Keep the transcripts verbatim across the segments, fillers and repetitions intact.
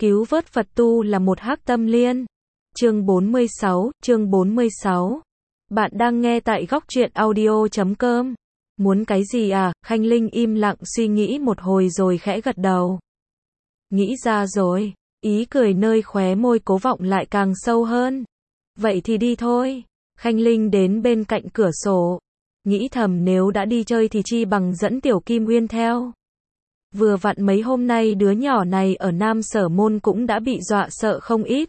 Cứu vớt Phật tu là một hắc tâm liên. Chương bốn mươi sáu, chương bốn mươi sáu. Bạn đang nghe tại góc truyện audio chấm com. Muốn cái gì à? Khanh Linh im lặng suy nghĩ một hồi rồi khẽ gật đầu. Nghĩ ra rồi. Ý cười nơi khóe môi Cố Vọng lại càng sâu hơn. Vậy thì đi thôi. Khanh Linh đến bên cạnh cửa sổ. Nghĩ thầm nếu đã đi chơi thì chi bằng dẫn Tiểu Kim Uyên theo. Vừa vặn mấy hôm nay đứa nhỏ này ở Nam Sở Môn cũng đã bị dọa sợ không ít.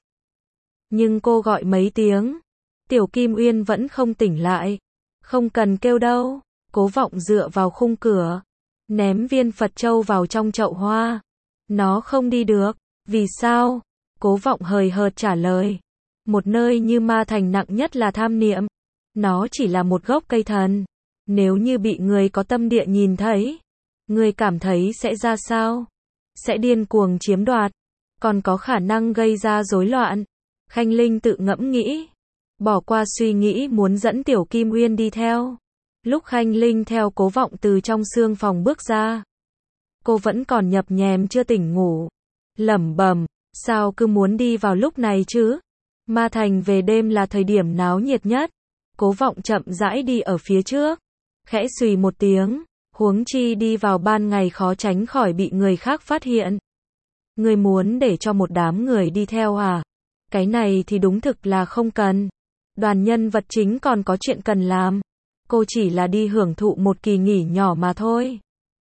Nhưng cô gọi mấy tiếng, Tiểu Kim Uyên vẫn không tỉnh lại. Không cần kêu đâu. Cố Vọng dựa vào khung cửa, ném viên Phật châu vào trong chậu hoa. Nó không đi được. Vì sao? Cố Vọng hời hợt trả lời. Một nơi như Ma Thành nặng nhất là tham niệm. Nó chỉ là một gốc cây thần. Nếu như bị người có tâm địa nhìn thấy, người cảm thấy sẽ ra sao? Sẽ điên cuồng chiếm đoạt, còn có khả năng gây ra rối loạn. Khanh Linh tự ngẫm nghĩ, bỏ qua suy nghĩ muốn dẫn Tiểu Kim Uyên đi theo. Lúc Khanh Linh theo Cố Vọng từ trong xương phòng bước ra, cô vẫn còn nhập nhèm chưa tỉnh ngủ, lẩm bẩm, sao cứ muốn đi vào lúc này chứ? Ma Thành về đêm là thời điểm náo nhiệt nhất. Cố Vọng chậm rãi đi ở phía trước, khẽ xùy một tiếng, huống chi đi vào ban ngày khó tránh khỏi bị người khác phát hiện. Người muốn để cho một đám người đi theo à? Cái này thì đúng thực là không cần. Đoàn nhân vật chính còn có chuyện cần làm. Cô chỉ là đi hưởng thụ một kỳ nghỉ nhỏ mà thôi.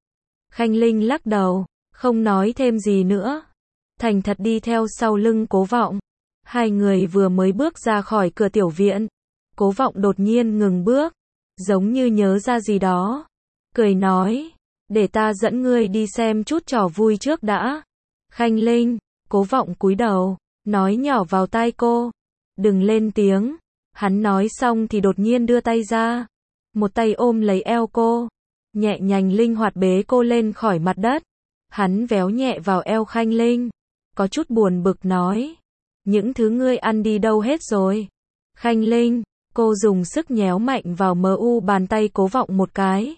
Khanh Linh lắc đầu, không nói thêm gì nữa. Thành thật đi theo sau lưng Cố Vọng. Hai người vừa mới bước ra khỏi cửa tiểu viện, Cố Vọng đột nhiên ngừng bước, giống như nhớ ra gì đó. Cười nói, để ta dẫn ngươi đi xem chút trò vui trước đã. Khanh Linh, Cố Vọng cúi đầu, nói nhỏ vào tai cô, đừng lên tiếng. Hắn nói xong thì đột nhiên đưa tay ra, một tay ôm lấy eo cô, nhẹ nhàng linh hoạt bế cô lên khỏi mặt đất. Hắn véo nhẹ vào eo Khanh Linh, có chút buồn bực nói, những thứ ngươi ăn đi đâu hết rồi? Khanh Linh, cô dùng sức nhéo mạnh vào mờ u bàn tay Cố Vọng một cái.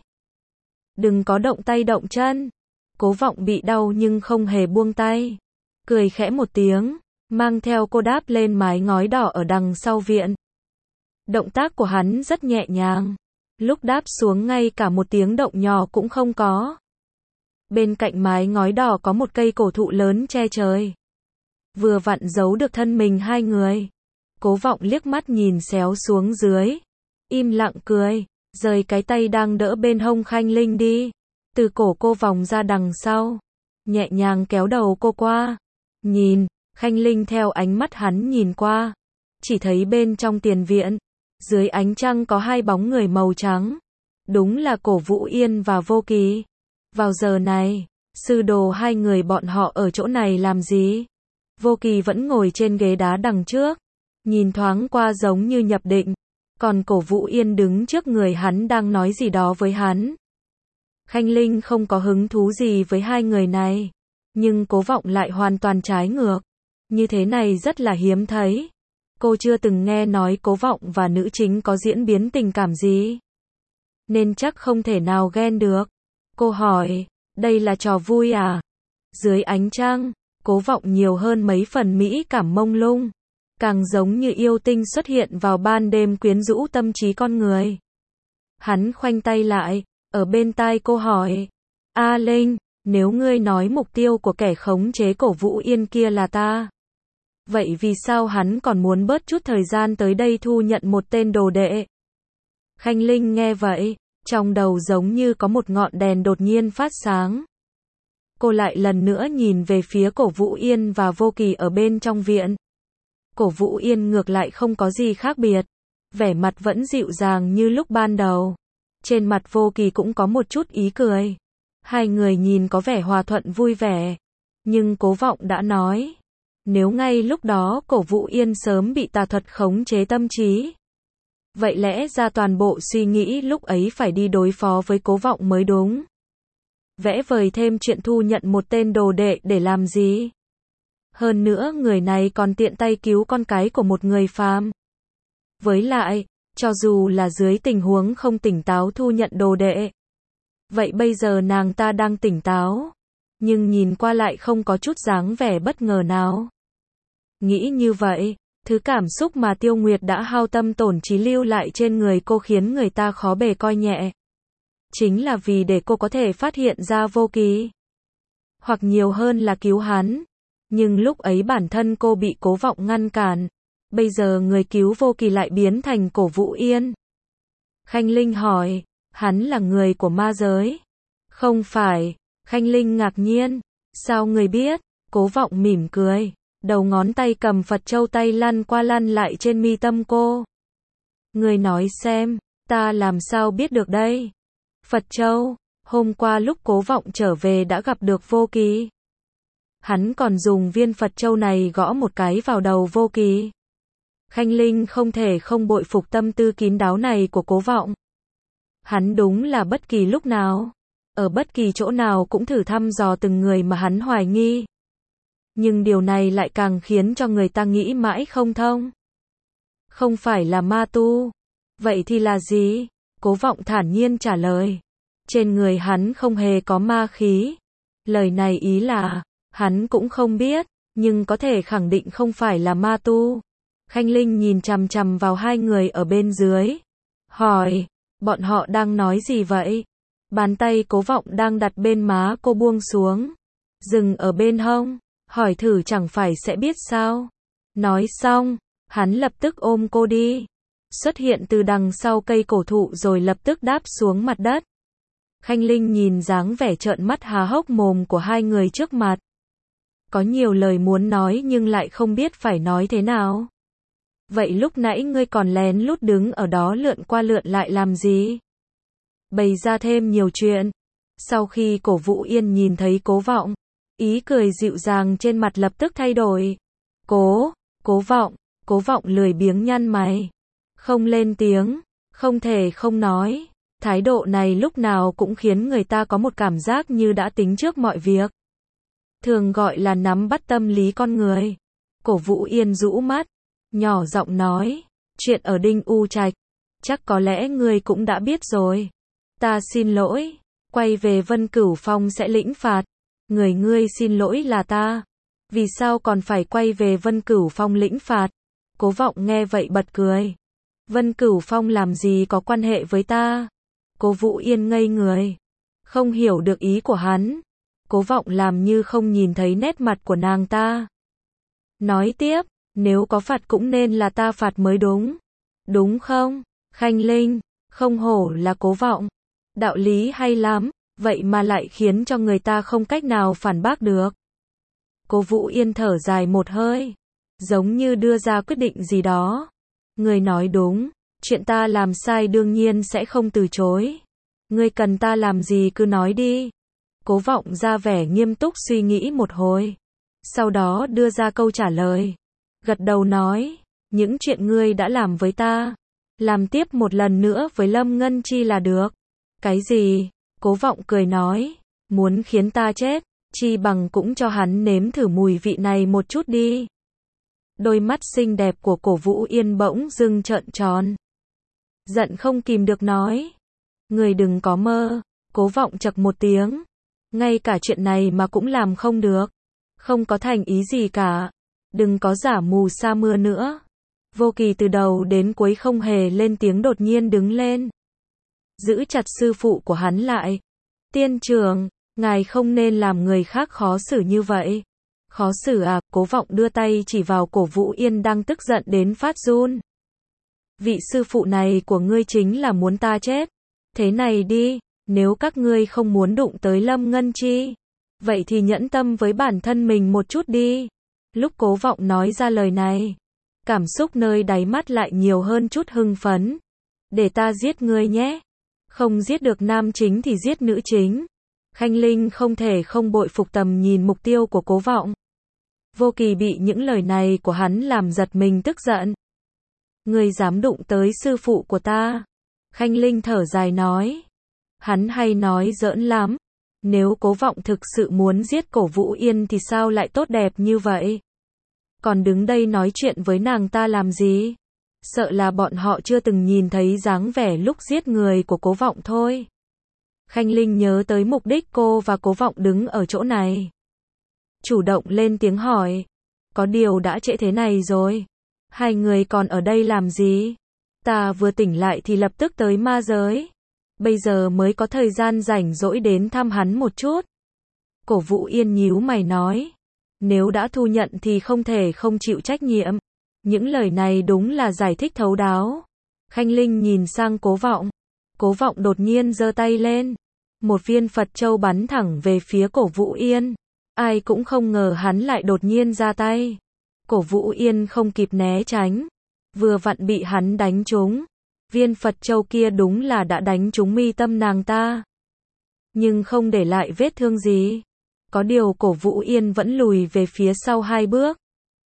Đừng có động tay động chân. Cố Vọng bị đau nhưng không hề buông tay, cười khẽ một tiếng, mang theo cô đáp lên mái ngói đỏ ở đằng sau viện. Động tác của hắn rất nhẹ nhàng, lúc đáp xuống ngay cả một tiếng động nhỏ cũng không có. Bên cạnh mái ngói đỏ có một cây cổ thụ lớn che trời, vừa vặn giấu được thân mình hai người. Cố Vọng liếc mắt nhìn xéo xuống dưới, im lặng cười, rời cái tay đang đỡ bên hông Khanh Linh đi, từ cổ cô vòng ra đằng sau, nhẹ nhàng kéo đầu cô qua. Nhìn, Khanh Linh theo ánh mắt hắn nhìn qua, chỉ thấy bên trong tiền viện, dưới ánh trăng có hai bóng người màu trắng. Đúng là Cổ Vũ Yên và Vô Kỳ. Vào giờ này, sư đồ hai người bọn họ ở chỗ này làm gì? Vô Kỳ vẫn ngồi trên ghế đá đằng trước, nhìn thoáng qua giống như nhập định, còn Cổ Vũ Yên đứng trước người hắn đang nói gì đó với hắn. Khanh Linh không có hứng thú gì với hai người này, nhưng Cố Vọng lại hoàn toàn trái ngược. Như thế này rất là hiếm thấy. Cô chưa từng nghe nói Cố Vọng và nữ chính có diễn biến tình cảm gì, nên chắc không thể nào ghen được. Cô hỏi, đây là trò vui à? Dưới ánh trăng, Cố Vọng nhiều hơn mấy phần mỹ cảm mông lung, càng giống như yêu tinh xuất hiện vào ban đêm quyến rũ tâm trí con người. Hắn khoanh tay lại, ở bên tai cô hỏi, A Linh, nếu ngươi nói mục tiêu của kẻ khống chế Cổ Vũ Yên kia là ta, vậy vì sao hắn còn muốn bớt chút thời gian tới đây thu nhận một tên đồ đệ? Khanh Linh nghe vậy, trong đầu giống như có một ngọn đèn đột nhiên phát sáng. Cô lại lần nữa nhìn về phía Cổ Vũ Yên và Vô Kỳ ở bên trong viện. Cổ Vũ Yên ngược lại không có gì khác biệt, vẻ mặt vẫn dịu dàng như lúc ban đầu. Trên mặt Vô Kỳ cũng có một chút ý cười. Hai người nhìn có vẻ hòa thuận vui vẻ. Nhưng Cố Vọng đã nói, nếu ngay lúc đó Cổ Vũ Yên sớm bị tà thuật khống chế tâm trí, vậy lẽ ra toàn bộ suy nghĩ lúc ấy phải đi đối phó với Cố Vọng mới đúng. Vẽ vời thêm chuyện thu nhận một tên đồ đệ để làm gì? Hơn nữa người này còn tiện tay cứu con cái của một người phàm. Với lại, cho dù là dưới tình huống không tỉnh táo thu nhận đồ đệ, vậy bây giờ nàng ta đang tỉnh táo, nhưng nhìn qua lại không có chút dáng vẻ bất ngờ nào. Nghĩ như vậy, thứ cảm xúc mà Tiêu Nguyệt đã hao tâm tổn trí lưu lại trên người cô khiến người ta khó bề coi nhẹ. Chính là vì để cô có thể phát hiện ra Vô Kỳ. Hoặc nhiều hơn là cứu hắn. Nhưng lúc ấy bản thân cô bị Cố Vọng ngăn cản. Bây giờ người cứu Vô Kỳ lại biến thành Cổ Vũ Yên. Khanh Linh hỏi, hắn là người của ma giới? Không phải. Khanh Linh ngạc nhiên. Sao người biết? Cố Vọng mỉm cười. Đầu ngón tay cầm Phật Châu tay lăn qua lăn lại trên mi tâm cô. Người nói xem, ta làm sao biết được đây? Phật Châu, hôm qua lúc Cố Vọng trở về đã gặp được Vô Kỳ. Hắn còn dùng viên Phật Châu này gõ một cái vào đầu Vô Kỳ. Khanh Linh không thể không bội phục tâm tư kín đáo này của Cố Vọng. Hắn đúng là bất kỳ lúc nào, ở bất kỳ chỗ nào cũng thử thăm dò từng người mà hắn hoài nghi. Nhưng điều này lại càng khiến cho người ta nghĩ mãi không thông. Không phải là ma tu. Vậy thì là gì? Cố Vọng thản nhiên trả lời. Trên người hắn không hề có ma khí. Lời này ý là, hắn cũng không biết, nhưng có thể khẳng định không phải là ma tu. Khanh Linh nhìn chằm chằm vào hai người ở bên dưới. Hỏi, bọn họ đang nói gì vậy? Bàn tay Cố Vọng đang đặt bên má cô buông xuống. Dừng ở bên hông. Hỏi thử chẳng phải sẽ biết sao. Nói xong, hắn lập tức ôm cô đi. Xuất hiện từ đằng sau cây cổ thụ rồi lập tức đáp xuống mặt đất. Khanh Linh nhìn dáng vẻ trợn mắt há hốc mồm của hai người trước mặt. Có nhiều lời muốn nói nhưng lại không biết phải nói thế nào. Vậy lúc nãy ngươi còn lén lút đứng ở đó lượn qua lượn lại làm gì? Bày ra thêm nhiều chuyện. Sau khi Cổ Vũ Yên nhìn thấy Cố Vọng, ý cười dịu dàng trên mặt lập tức thay đổi. Cố, Cố Vọng, Cố Vọng lười biếng nhăn mày. Không lên tiếng, không thể không nói. Thái độ này lúc nào cũng khiến người ta có một cảm giác như đã tính trước mọi việc. Thường gọi là nắm bắt tâm lý con người. Cổ Vũ Yên rũ mắt, nhỏ giọng nói, chuyện ở Đinh U Trạch, chắc có lẽ ngươi cũng đã biết rồi. Ta xin lỗi, quay về Vân Cửu Phong sẽ lĩnh phạt. Người ngươi xin lỗi là ta. Vì sao còn phải quay về Vân Cửu Phong lĩnh phạt? Cố Vọng nghe vậy bật cười. Vân Cửu Phong làm gì có quan hệ với ta? Cố Vũ Yên ngây người. Không hiểu được ý của hắn. Cố Vọng làm như không nhìn thấy nét mặt của nàng ta. Nói tiếp, nếu có phạt cũng nên là ta phạt mới đúng. Đúng không? Khanh Linh, không hổ là Cố Vọng. Đạo lý hay lắm, vậy mà lại khiến cho người ta không cách nào phản bác được. Cố Vũ Yên thở dài một hơi, giống như đưa ra quyết định gì đó. Ngươi nói đúng, chuyện ta làm sai đương nhiên sẽ không từ chối. Ngươi cần ta làm gì cứ nói đi. Cố Vọng ra vẻ nghiêm túc suy nghĩ một hồi. Sau đó đưa ra câu trả lời. Gật đầu nói, những chuyện ngươi đã làm với ta, làm tiếp một lần nữa với Lâm Ngân Chi là được. Cái gì? Cố Vọng cười nói, muốn khiến ta chết, chi bằng cũng cho hắn nếm thử mùi vị này một chút đi. Đôi mắt xinh đẹp của Cổ Vũ Yên bỗng dưng trợn tròn. Giận không kìm được nói, người đừng có mơ. Cố Vọng chậc một tiếng, ngay cả chuyện này mà cũng làm không được. Không có thành ý gì cả. Đừng có giả mù sa mưa nữa. Vô Kỳ từ đầu đến cuối không hề lên tiếng đột nhiên đứng lên. Giữ chặt sư phụ của hắn lại. Tiên trưởng, ngài không nên làm người khác khó xử như vậy. Khó xử à? Cố Vọng đưa tay chỉ vào Cổ Vũ Yên đang tức giận đến phát run. Vị sư phụ này của ngươi chính là muốn ta chết. Thế này đi, nếu các ngươi không muốn đụng tới Lâm Ngân Chi, vậy thì nhẫn tâm với bản thân mình một chút đi. Lúc Cố Vọng nói ra lời này, cảm xúc nơi đáy mắt lại nhiều hơn chút hưng phấn. Để ta giết ngươi nhé. Không giết được nam chính thì giết nữ chính. Khanh Linh không thể không bội phục tầm nhìn mục tiêu của Cố Vọng. Vô Kỳ bị những lời này của hắn làm giật mình tức giận. Ngươi dám đụng tới sư phụ của ta? Khanh Linh thở dài nói. Hắn hay nói giỡn lắm. Nếu Cố Vọng thực sự muốn giết Cổ Vũ Yên thì sao lại tốt đẹp như vậy? Còn đứng đây nói chuyện với nàng ta làm gì? Sợ là bọn họ chưa từng nhìn thấy dáng vẻ lúc giết người của Cố Vọng thôi. Khanh Linh nhớ tới mục đích cô và Cố Vọng đứng ở chỗ này. Chủ động lên tiếng hỏi. Có điều đã trễ thế này rồi. Hai người còn ở đây làm gì? Ta vừa tỉnh lại thì lập tức tới ma giới. Bây giờ mới có thời gian rảnh rỗi đến thăm hắn một chút. Cổ Vũ Yên nhíu mày nói. Nếu đã thu nhận thì không thể không chịu trách nhiệm. Những lời này đúng là giải thích thấu đáo. Khanh Linh nhìn sang Cố Vọng. Cố Vọng đột nhiên giơ tay lên. Một viên Phật châu bắn thẳng về phía Cổ Vũ Yên. Ai cũng không ngờ hắn lại đột nhiên ra tay. Cổ Vũ Yên không kịp né tránh. Vừa vặn bị hắn đánh trúng. Viên Phật châu kia đúng là đã đánh trúng mi tâm nàng ta. Nhưng không để lại vết thương gì. Có điều Cổ Vũ Yên vẫn lùi về phía sau hai bước.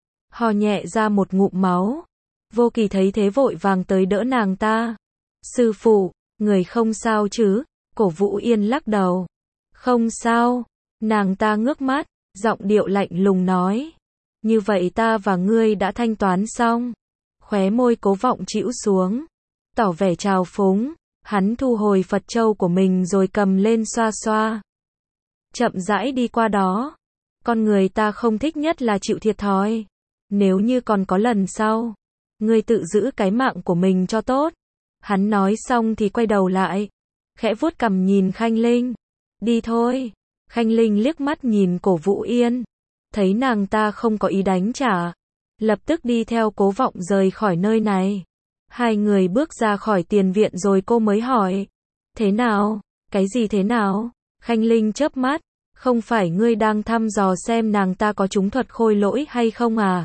Ho nhẹ ra một ngụm máu. Vô Kỳ thấy thế vội vàng tới đỡ nàng ta. Sư phụ, người không sao chứ? Cổ Vũ Yên lắc đầu. Không sao. Nàng ta ngước mắt, giọng điệu lạnh lùng nói. Như vậy ta và ngươi đã thanh toán xong. Khóe môi Cố Vọng chĩu xuống. Tỏ vẻ trào phúng. Hắn thu hồi Phật châu của mình rồi cầm lên xoa xoa. Chậm rãi đi qua đó. Con người ta không thích nhất là chịu thiệt thòi. Nếu như còn có lần sau, ngươi tự giữ cái mạng của mình cho tốt. Hắn nói xong thì quay đầu lại. Khẽ vuốt cằm nhìn Khanh Linh. Đi thôi. Khanh Linh liếc mắt nhìn Cổ Vũ Yên. Thấy nàng ta không có ý đánh trả. Lập tức đi theo Cố Vọng rời khỏi nơi này. Hai người bước ra khỏi tiền viện rồi cô mới hỏi. Thế nào? Cái gì thế nào? Khanh Linh chớp mắt. Không phải ngươi đang thăm dò xem nàng ta có trúng thuật khôi lỗi hay không à?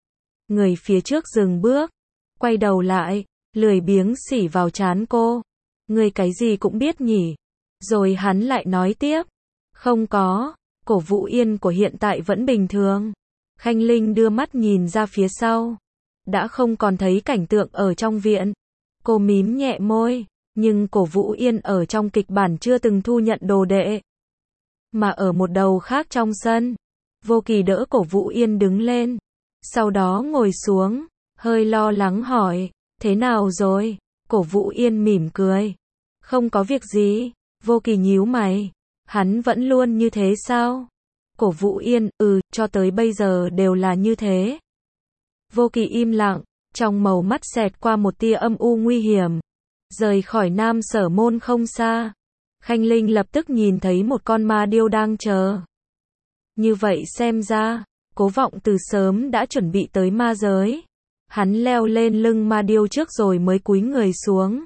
Người phía trước dừng bước. Quay đầu lại. Lười biếng xỉ vào trán cô. Ngươi cái gì cũng biết nhỉ? Rồi hắn lại nói tiếp. Không có. Cổ Vũ Yên của hiện tại vẫn bình thường. Khanh Linh đưa mắt nhìn ra phía sau. Đã không còn thấy cảnh tượng ở trong viện. Cô mím nhẹ môi. Nhưng Cổ Vũ Yên ở trong kịch bản chưa từng thu nhận đồ đệ. Mà ở một đầu khác trong sân. Vô Kỳ đỡ Cổ Vũ Yên đứng lên. Sau đó ngồi xuống. Hơi lo lắng hỏi. Thế nào rồi? Cổ Vũ Yên mỉm cười. Không có việc gì. Vô Kỳ nhíu mày. Hắn vẫn luôn như thế sao? Cổ Vũ Yên, ừ, cho tới bây giờ đều là như thế. Vô Kỳ im lặng, trong màu mắt xẹt qua một tia âm u nguy hiểm. Rời khỏi Nam Sở Môn không xa. Khanh Linh lập tức nhìn thấy một con ma điêu đang chờ. Như vậy xem ra, Cố Vọng từ sớm đã chuẩn bị tới ma giới. Hắn leo lên lưng ma điêu trước rồi mới cúi người xuống.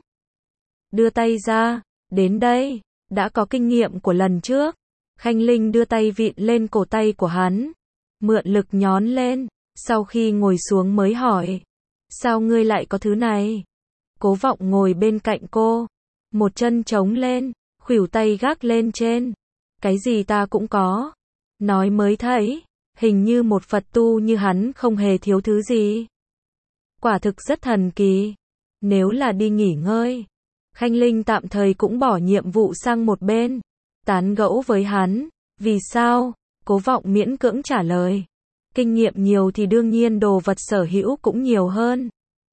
Đưa tay ra, đến đây, đã có kinh nghiệm của lần trước. Khanh Linh đưa tay vịn lên cổ tay của hắn. Mượn lực nhón lên, sau khi ngồi xuống mới hỏi. Sao ngươi lại có thứ này? Cố Vọng ngồi bên cạnh cô. Một chân chống lên, khuỷu tay gác lên trên. Cái gì ta cũng có. Nói mới thấy, hình như một Phật tu như hắn không hề thiếu thứ gì. Quả thực rất thần kỳ. Nếu là đi nghỉ ngơi, Khanh Linh tạm thời cũng bỏ nhiệm vụ sang một bên. Tán gẫu với hắn. Vì sao? Cố Vọng miễn cưỡng trả lời. Kinh nghiệm nhiều thì đương nhiên đồ vật sở hữu cũng nhiều hơn.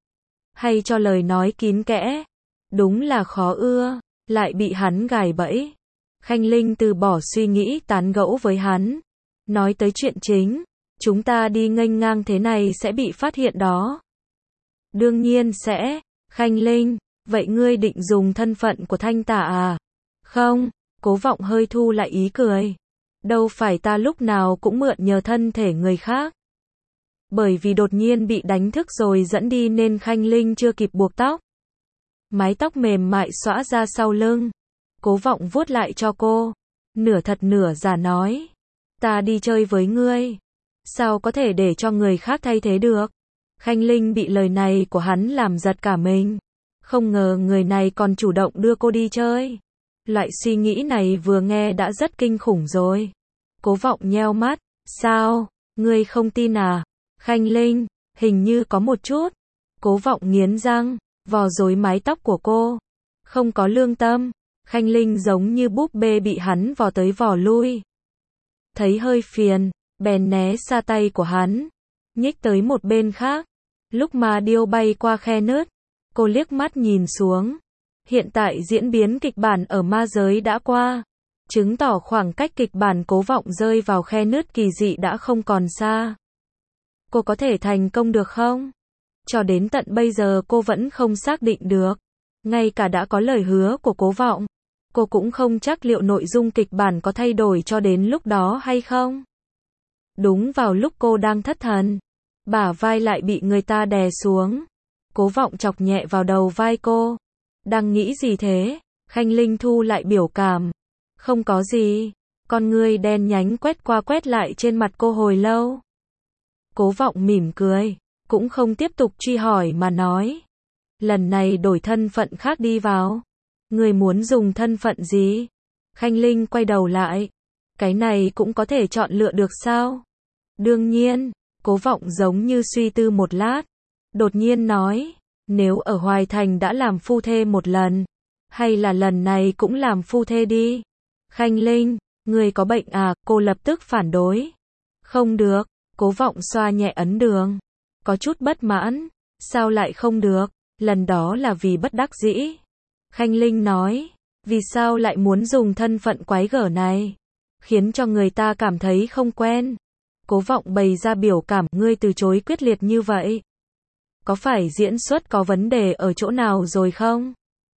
Hay cho lời nói kín kẽ. Đúng là khó ưa. Lại bị hắn gài bẫy. Khanh Linh từ bỏ suy nghĩ tán gẫu với hắn. Nói tới chuyện chính. Chúng ta đi nghênh ngang thế này sẽ bị phát hiện đó. Đương nhiên sẽ. Khanh Linh, vậy ngươi định dùng thân phận của Thanh Tả à? Không. Cố Vọng hơi thu lại ý cười. Đâu phải ta lúc nào cũng mượn nhờ thân thể người khác. Bởi vì đột nhiên bị đánh thức rồi dẫn đi nên Khanh Linh chưa kịp buộc tóc. Mái tóc mềm mại xõa ra sau lưng. Cố Vọng vuốt lại cho cô. Nửa thật nửa giả nói. Ta đi chơi với ngươi. Sao có thể để cho người khác thay thế được? Khanh Linh bị lời này của hắn làm giật cả mình. Không ngờ người này còn chủ động đưa cô đi chơi. Loại suy nghĩ này vừa nghe đã rất kinh khủng rồi. Cố Vọng nheo mắt. Sao? Ngươi không tin à? Khanh Linh, hình như có một chút. Cố Vọng nghiến răng, vò rối mái tóc của cô. Không có lương tâm. Khanh Linh giống như búp bê bị hắn vò tới vò lui. Thấy hơi phiền, bèn né xa tay của hắn. Nhích tới một bên khác. Lúc mà điêu bay qua khe nứt, cô liếc mắt nhìn xuống. Hiện tại diễn biến kịch bản ở ma giới đã qua, chứng tỏ khoảng cách kịch bản Cố Vọng rơi vào khe nứt kỳ dị đã không còn xa. Cô có thể thành công được không? Cho đến tận bây giờ cô vẫn không xác định được. Ngay cả đã có lời hứa của Cố Vọng, cô cũng không chắc liệu nội dung kịch bản có thay đổi cho đến lúc đó hay không. Đúng vào lúc cô đang thất thần, bả vai lại bị người ta đè xuống. Cố Vọng chọc nhẹ vào đầu vai cô. Đang nghĩ gì thế? Khanh Linh thu lại biểu cảm. Không có gì. Con ngươi đen nhánh quét qua quét lại trên mặt cô hồi lâu. Cố Vọng mỉm cười, cũng không tiếp tục truy hỏi mà nói. Lần này đổi thân phận khác đi vào. Người muốn dùng thân phận gì? Khanh Linh quay đầu lại. Cái này cũng có thể chọn lựa được sao? Đương nhiên. Cố Vọng giống như suy tư một lát. Đột nhiên nói. Nếu ở Hoài Thành đã làm phu thê một lần, hay là lần này cũng làm phu thê đi. Khanh Linh, người có bệnh à? Cô lập tức phản đối. Không được. Cố Vọng xoa nhẹ ấn đường. Có chút bất mãn. Sao lại không được? Lần đó là vì bất đắc dĩ. Khanh Linh nói. Vì sao lại muốn dùng thân phận quái gở này? Khiến cho người ta cảm thấy không quen. Cố Vọng bày ra biểu cảm. Ngươi từ chối quyết liệt như vậy. Có phải diễn xuất có vấn đề ở chỗ nào rồi không?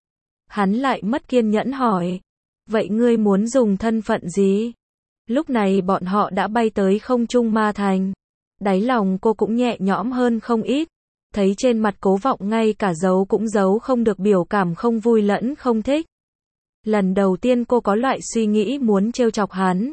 Hắn lại mất kiên nhẫn hỏi. Vậy ngươi muốn dùng thân phận gì? Lúc này bọn họ đã bay tới không trung ma thành. Đáy lòng cô cũng nhẹ nhõm hơn không ít. Thấy trên mặt Cố Vọng ngay cả giấu cũng giấu không được biểu cảm không vui lẫn không thích. Lần đầu tiên cô có loại suy nghĩ muốn trêu chọc hắn.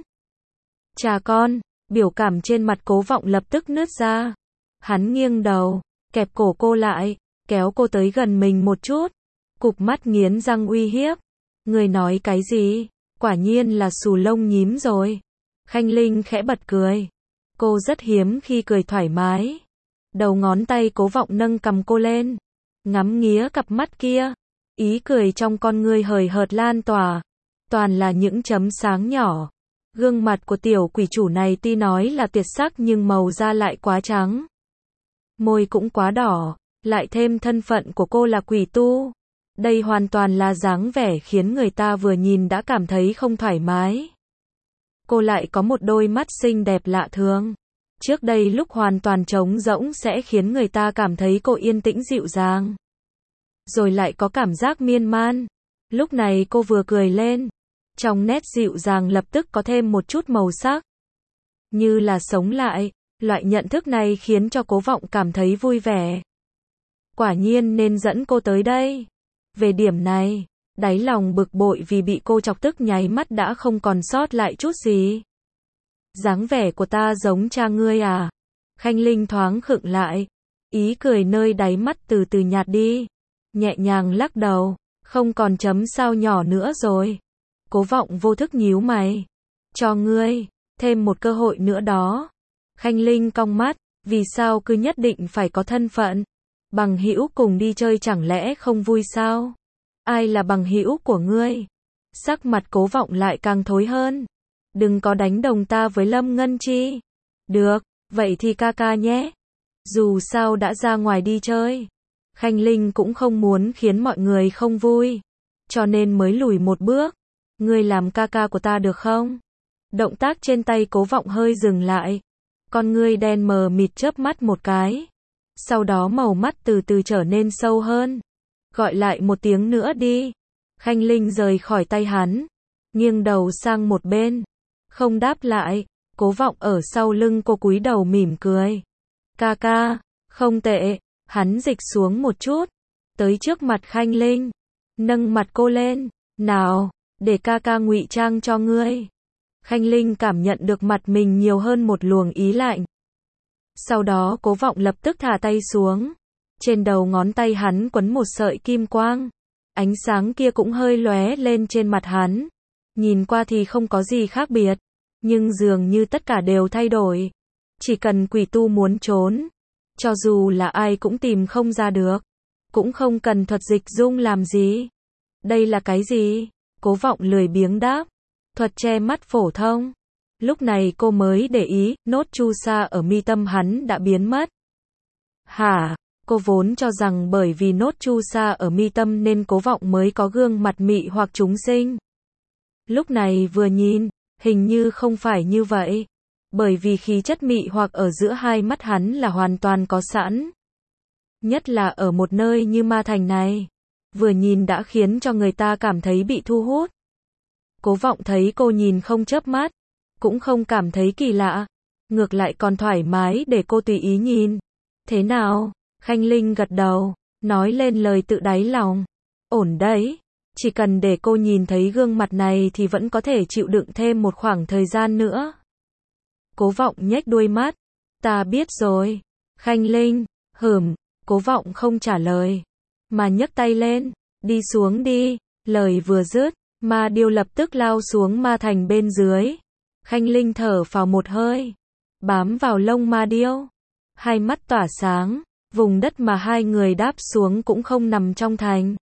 Cha con, biểu cảm trên mặt Cố Vọng lập tức nứt ra. Hắn nghiêng đầu, kẹp cổ cô lại, kéo cô tới gần mình một chút. Cụp mắt nghiến răng uy hiếp. Người nói cái gì? Quả nhiên là xù lông nhím rồi. Khanh Linh khẽ bật cười. Cô rất hiếm khi cười thoải mái. Đầu ngón tay Cố Vọng nâng cầm cô lên. Ngắm nghía cặp mắt kia. Ý cười trong con ngươi hời hợt lan tỏa. Toàn là những chấm sáng nhỏ. Gương mặt của tiểu quỷ chủ này tuy nói là tuyệt sắc nhưng màu da lại quá trắng. Môi cũng quá đỏ. Lại thêm thân phận của cô là quỷ tu. Đây hoàn toàn là dáng vẻ khiến người ta vừa nhìn đã cảm thấy không thoải mái. Cô lại có một đôi mắt xinh đẹp lạ thường. Trước đây lúc hoàn toàn trống rỗng sẽ khiến người ta cảm thấy cô yên tĩnh dịu dàng. Rồi lại có cảm giác miên man. Lúc này cô vừa cười lên. Trong nét dịu dàng lập tức có thêm một chút màu sắc. Như là sống lại. Loại nhận thức này khiến cho Cố Vọng cảm thấy vui vẻ. Quả nhiên nên dẫn cô tới đây. Về điểm này, đáy lòng bực bội vì bị cô chọc tức nháy mắt đã không còn sót lại chút gì. Dáng vẻ của ta giống cha ngươi à? Khanh Linh thoáng khựng lại. Ý cười nơi đáy mắt từ từ nhạt đi. Nhẹ nhàng lắc đầu. Không còn chấm sao nhỏ nữa rồi. Cố Vọng vô thức nhíu mày. Cho ngươi thêm một cơ hội nữa đó. Khanh Linh cong mắt. Vì sao cứ nhất định phải có thân phận? Bằng hữu cùng đi chơi chẳng lẽ không vui sao? Ai là bằng hữu của ngươi? Sắc mặt Cố Vọng lại càng thối hơn. Đừng có đánh đồng ta với Lâm Ngân Chi. Được, vậy thì ca ca nhé. Dù sao đã ra ngoài đi chơi. Khanh Linh cũng không muốn khiến mọi người không vui. Cho nên mới lùi một bước. Ngươi làm ca ca của ta được không? Động tác trên tay Cố Vọng hơi dừng lại. Con ngươi đen mờ mịt chớp mắt một cái. Sau đó màu mắt từ từ trở nên sâu hơn. Gọi lại một tiếng nữa đi. Khanh Linh rời khỏi tay hắn. Nghiêng đầu sang một bên. Không đáp lại. Cố Vọng ở sau lưng cô cúi đầu mỉm cười. Ca ca, không tệ. Hắn dịch xuống một chút. Tới trước mặt Khanh Linh. Nâng mặt cô lên. Nào, để ca ca ngụy trang cho ngươi. Khanh Linh cảm nhận được mặt mình nhiều hơn một luồng ý lạnh. Sau đó Cố Vọng lập tức thả tay xuống. Trên đầu ngón tay hắn quấn một sợi kim quang. Ánh sáng kia cũng hơi lóe lên trên mặt hắn. Nhìn qua thì không có gì khác biệt. Nhưng dường như tất cả đều thay đổi. Chỉ cần quỷ tu muốn trốn. Cho dù là ai cũng tìm không ra được. Cũng không cần thuật dịch dung làm gì. Đây là cái gì? Cố Vọng lười biếng đáp. Thuật che mắt phổ thông. Lúc này cô mới để ý, nốt chu sa ở mi tâm hắn đã biến mất. Hả? Cô vốn cho rằng bởi vì nốt chu sa ở mi tâm nên Cố Vọng mới có gương mặt mị hoặc chúng sinh. Lúc này vừa nhìn, hình như không phải như vậy. Bởi vì khí chất mị hoặc ở giữa hai mắt hắn là hoàn toàn có sẵn. Nhất là ở một nơi như Ma Thành này. Vừa nhìn đã khiến cho người ta cảm thấy bị thu hút. Cố Vọng thấy cô nhìn không chớp mắt, cũng không cảm thấy kỳ lạ. Ngược lại còn thoải mái để cô tùy ý nhìn. Thế nào? Khanh Linh gật đầu, nói lên lời tự đáy lòng. Ổn đấy. Chỉ cần để cô nhìn thấy gương mặt này thì vẫn có thể chịu đựng thêm một khoảng thời gian nữa. Cố Vọng nhếch đuôi mắt. Ta biết rồi. Khanh Linh, hửm, Cố Vọng không trả lời, mà nhấc tay lên, đi xuống đi. Lời vừa dứt, ma điêu lập tức lao xuống ma thành bên dưới. Khanh Linh thở phào một hơi, bám vào lông ma điêu, hai mắt tỏa sáng. Vùng đất mà hai người đáp xuống cũng không nằm trong thành.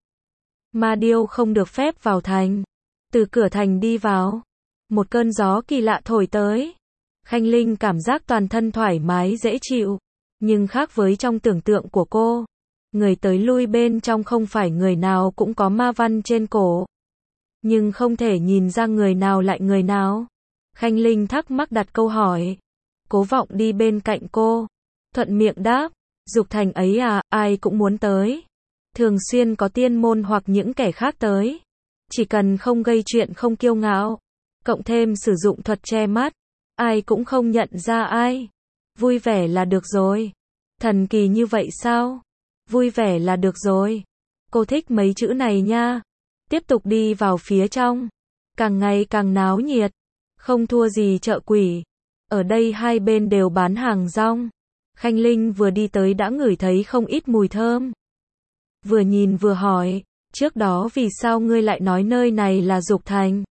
Ma điêu không được phép vào thành. Từ cửa thành đi vào, một cơn gió kỳ lạ thổi tới. Khanh Linh cảm giác toàn thân thoải mái dễ chịu, nhưng khác với trong tưởng tượng của cô. Người tới lui bên trong không phải người nào cũng có ma văn trên cổ, nhưng không thể nhìn ra người nào lại người nào. Khanh Linh thắc mắc đặt câu hỏi. Cố Vọng đi bên cạnh cô, thuận miệng đáp, Dục Thành ấy à, ai cũng muốn tới. Thường xuyên có tiên môn hoặc những kẻ khác tới. Chỉ cần không gây chuyện không kiêu ngạo, cộng thêm sử dụng thuật che mắt, ai cũng không nhận ra ai. Vui vẻ là được rồi. Thần kỳ như vậy sao? Vui vẻ là được rồi. Cô thích mấy chữ này nha. Tiếp tục đi vào phía trong. Càng ngày càng náo nhiệt. Không thua gì chợ quỷ. Ở đây hai bên đều bán hàng rong. Khanh Linh vừa đi tới đã ngửi thấy không ít mùi thơm. Vừa nhìn vừa hỏi, trước đó vì sao ngươi lại nói nơi này là Dục Thành?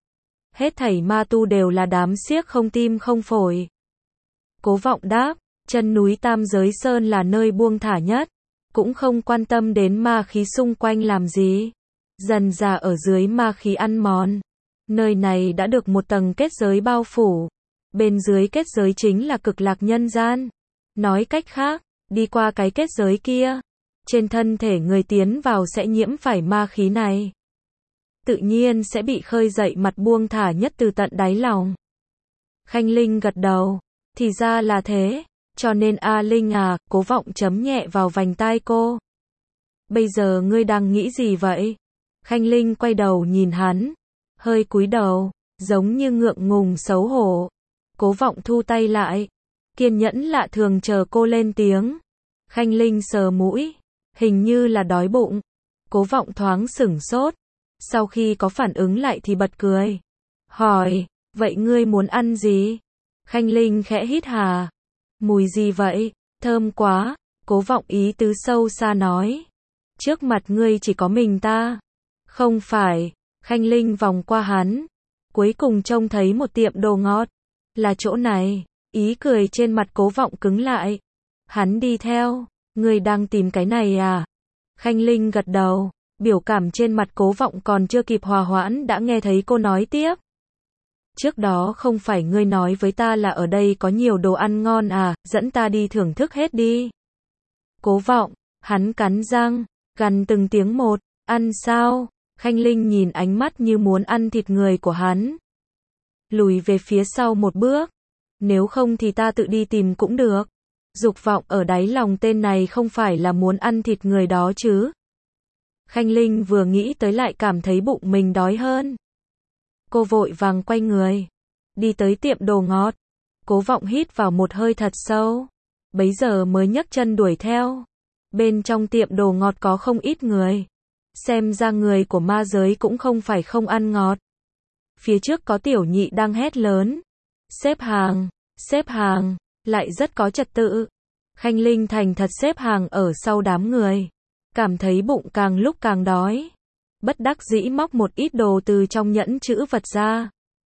Hết thảy ma tu đều là đám xiếc không tim không phổi. Cố Vọng đáp, chân núi Tam Giới Sơn là nơi buông thả nhất, cũng không quan tâm đến ma khí xung quanh làm gì. Dần dà ở dưới ma khí ăn mòn, nơi này đã được một tầng kết giới bao phủ. Bên dưới kết giới chính là cực lạc nhân gian. Nói cách khác, đi qua cái kết giới kia, trên thân thể người tiến vào sẽ nhiễm phải ma khí này. Tự nhiên sẽ bị khơi dậy mặt buông thả nhất từ tận đáy lòng. Khanh Linh gật đầu, thì ra là thế, cho nên A Linh à, Cố Vọng chấm nhẹ vào vành tai cô. Bây giờ ngươi đang nghĩ gì vậy? Khanh Linh quay đầu nhìn hắn, hơi cúi đầu, giống như ngượng ngùng xấu hổ. Cố Vọng thu tay lại, kiên nhẫn lạ thường chờ cô lên tiếng. Khanh Linh sờ mũi, hình như là đói bụng. Cố Vọng thoáng sửng sốt, sau khi có phản ứng lại thì bật cười. Hỏi, vậy ngươi muốn ăn gì? Khanh Linh khẽ hít hà. Mùi gì vậy? Thơm quá. Cố Vọng ý tứ sâu xa nói. Trước mặt ngươi chỉ có mình ta. Không phải. Khanh Linh vòng qua hắn, cuối cùng trông thấy một tiệm đồ ngọt. Là chỗ này. Ý cười trên mặt Cố Vọng cứng lại. Hắn đi theo. Ngươi đang tìm cái này à? Khanh Linh gật đầu, biểu cảm trên mặt Cố Vọng còn chưa kịp hòa hoãn đã nghe thấy cô nói tiếp. Trước đó không phải ngươi nói với ta là ở đây có nhiều đồ ăn ngon à, dẫn ta đi thưởng thức hết đi. Cố Vọng, hắn cắn răng, gằn từng tiếng một, ăn sao? Khanh Linh nhìn ánh mắt như muốn ăn thịt người của hắn. Lùi về phía sau một bước, nếu không thì ta tự đi tìm cũng được. Dục vọng ở đáy lòng tên này không phải là muốn ăn thịt người đó chứ. Khanh Linh vừa nghĩ tới lại cảm thấy bụng mình đói hơn. Cô vội vàng quay người, đi tới tiệm đồ ngọt. Cố Vọng hít vào một hơi thật sâu, bấy giờ mới nhấc chân đuổi theo. Bên trong tiệm đồ ngọt có không ít người. Xem ra người của ma giới cũng không phải không ăn ngọt. Phía trước có tiểu nhị đang hét lớn. Xếp hàng, xếp hàng, lại rất có trật tự. Khanh Linh thành thật xếp hàng ở sau đám người. Cảm thấy bụng càng lúc càng đói. Bất đắc dĩ móc một ít đồ từ trong nhẫn trữ vật ra.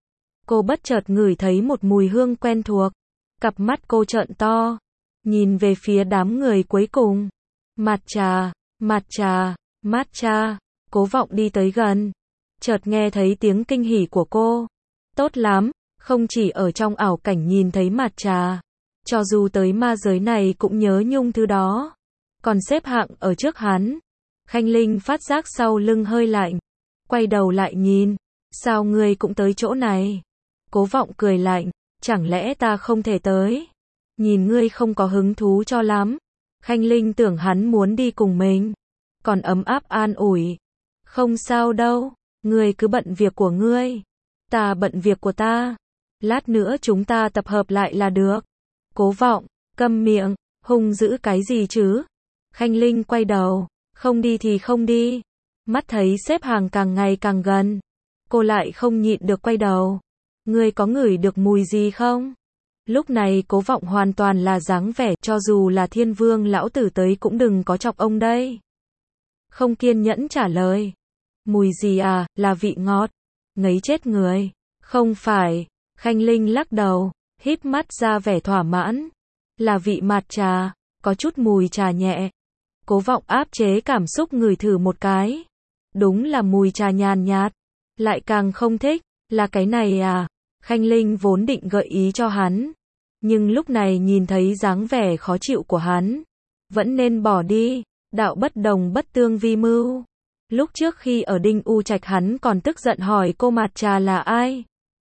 Cô bất chợt ngửi thấy một mùi hương quen thuộc. Cặp mắt cô trợn to, nhìn về phía đám người cuối cùng. Matcha, matcha, matcha. Cố Vọng đi tới gần, chợt nghe thấy tiếng kinh hỉ của cô. Tốt lắm, không chỉ ở trong ảo cảnh nhìn thấy matcha, cho dù tới ma giới này cũng nhớ nhung thứ đó. còn xếp hạng ở trước hắn. Khanh Linh phát giác sau lưng hơi lạnh, quay đầu lại nhìn, sao ngươi cũng tới chỗ này? Cố Vọng cười lạnh, chẳng lẽ ta không thể tới? Nhìn ngươi không có hứng thú cho lắm. Khanh Linh tưởng hắn muốn đi cùng mình, còn ấm áp an ủi, không sao đâu, ngươi cứ bận việc của ngươi, ta bận việc của ta, lát nữa chúng ta tập hợp lại là được. Cố Vọng, câm miệng, hung dữ cái gì chứ? Khanh Linh quay đầu, không đi thì không đi. Mắt thấy xếp hàng càng ngày càng gần, cô lại không nhịn được quay đầu. Ngươi có ngửi được mùi gì không? Lúc này Cố Vọng hoàn toàn là dáng vẻ, cho dù là Thiên Vương lão tử tới cũng đừng có chọc ông đây. Không kiên nhẫn trả lời. Mùi gì à, là vị ngọt. Ngấy chết người. Không phải. Khanh Linh lắc đầu, híp mắt ra vẻ thỏa mãn. Là vị mạt trà, có chút mùi trà nhẹ. Cố Vọng áp chế cảm xúc ngửi thử một cái. Đúng là mùi trà nhàn nhạt. Lại càng không thích, là cái này à? Khanh Linh vốn định gợi ý cho hắn, nhưng lúc này nhìn thấy dáng vẻ khó chịu của hắn, vẫn nên bỏ đi. Đạo bất đồng bất tương vi mưu. Lúc trước khi ở Đinh U Trạch hắn còn tức giận hỏi cô mạt trà là ai.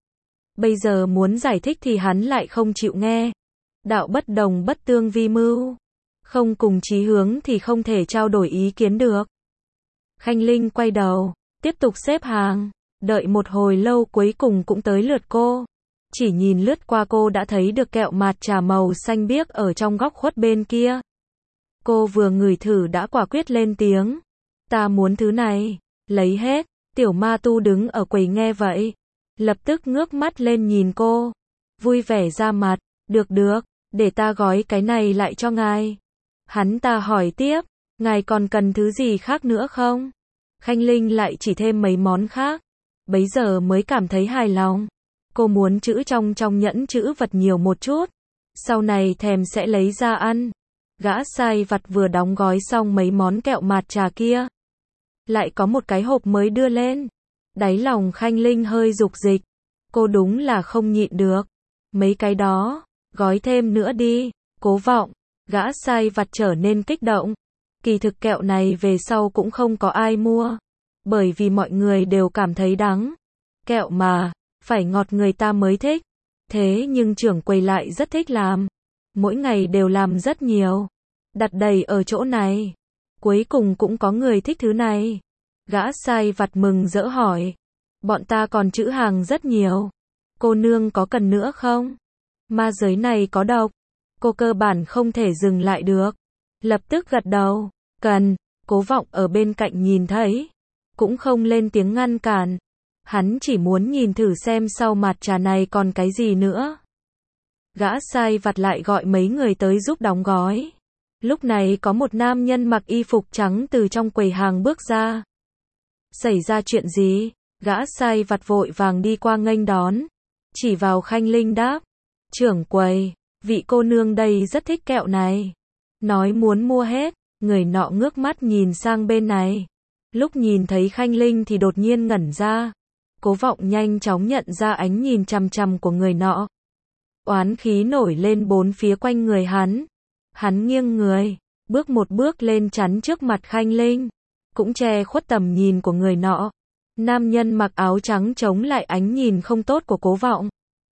Bây giờ muốn giải thích thì hắn lại không chịu nghe. Đạo bất đồng bất tương vi mưu. Không cùng chí hướng thì không thể trao đổi ý kiến được. Khanh Linh quay đầu, tiếp tục xếp hàng. Đợi một hồi lâu cuối cùng cũng tới lượt cô. Chỉ nhìn lướt qua cô đã thấy được kẹo mạt trà màu xanh biếc ở trong góc khuất bên kia. Cô vừa ngửi thử đã quả quyết lên tiếng. Ta muốn thứ này. Lấy hết. Tiểu ma tu đứng ở quầy nghe vậy, lập tức ngước mắt lên nhìn cô. Vui vẻ ra mặt. Được được, để ta gói cái này lại cho ngài. Hắn ta hỏi tiếp. Ngài còn cần thứ gì khác nữa không? Khanh Linh lại chỉ thêm mấy món khác. Bấy giờ mới cảm thấy hài lòng. Cô muốn chữ trong trong nhẫn chữ vật nhiều một chút. Sau này thèm sẽ lấy ra ăn. Gã sai vặt vừa đóng gói xong mấy món kẹo mạt trà kia, lại có một cái hộp mới đưa lên. Đáy lòng Khanh Linh hơi dục dịch. Cô đúng là không nhịn được. Mấy cái đó, gói thêm nữa đi. Cố Vọng. Gã sai vặt trở nên kích động. Kỳ thực kẹo này về sau cũng không có ai mua. Bởi vì mọi người đều cảm thấy đắng. Kẹo mà, phải ngọt người ta mới thích. Thế nhưng trưởng quầy lại rất thích làm. Mỗi ngày đều làm rất nhiều. Đặt đầy ở chỗ này. Cuối cùng cũng có người thích thứ này. Gã sai vặt mừng rỡ hỏi. Bọn ta còn trữ hàng rất nhiều. Cô nương có cần nữa không? Ma giới này có độc. Cô cơ bản không thể dừng lại được. Lập tức gật đầu. Cần. Cố Vọng ở bên cạnh nhìn thấy, cũng không lên tiếng ngăn cản. Hắn chỉ muốn nhìn thử xem sau mạt trà này còn cái gì nữa. Gã sai vặt lại gọi mấy người tới giúp đóng gói. Lúc này có một nam nhân mặc y phục trắng từ trong quầy hàng bước ra. Xảy ra chuyện gì? Gã sai vặt vội vàng đi qua nghênh đón. Chỉ vào Khanh Linh đáp. Trưởng quầy, vị cô nương đây rất thích kẹo này. Nói muốn mua hết. Người nọ ngước mắt nhìn sang bên này. Lúc nhìn thấy Khanh Linh thì đột nhiên ngẩn ra. Cố Vọng nhanh chóng nhận ra ánh nhìn chằm chằm của người nọ. Oán khí nổi lên bốn phía quanh người hắn. Hắn nghiêng người, bước một bước lên chắn trước mặt Khanh Linh, cũng che khuất tầm nhìn của người nọ. Nam nhân mặc áo trắng chống lại ánh nhìn không tốt của Cố Vọng.